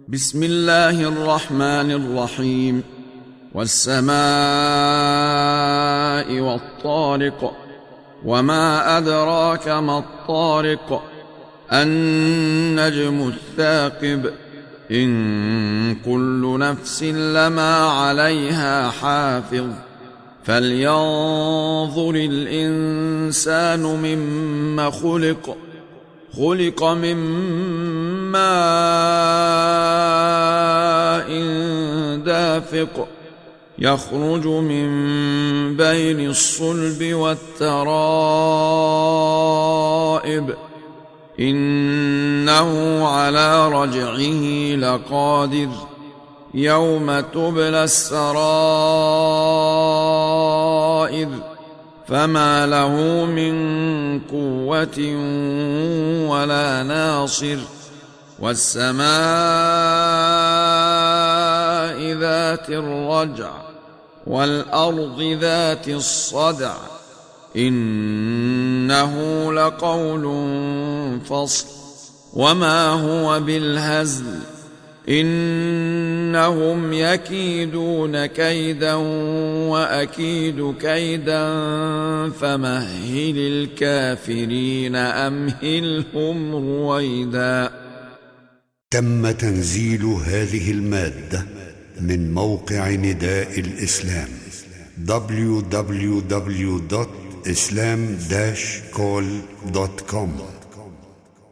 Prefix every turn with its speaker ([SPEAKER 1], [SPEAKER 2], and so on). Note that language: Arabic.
[SPEAKER 1] بسم الله الرحمن الرحيم. والسماء والطارق، وما أدراك ما الطارق، النجم الثاقب، إن كل نفس لما عليها حافظ، فلينظر الإنسان مما خلق. خلق من ماء دافق، يخرج من بين الصلب والترائب، إنه على رجعه لقادر، يوم تبلى السرائر، فما له من قوة ولا ناصر. والسماء ذات الرجع، والأرض ذات الصدع، إنه لقول فصل، وما هو بالهزل، إنهم يكيدون كيدا وأكيد كيدا، فمهل الكافرين أمهلهم رويدا.
[SPEAKER 2] تم تنزيل هذه المادة من موقع نداء الإسلام www.islam-call.com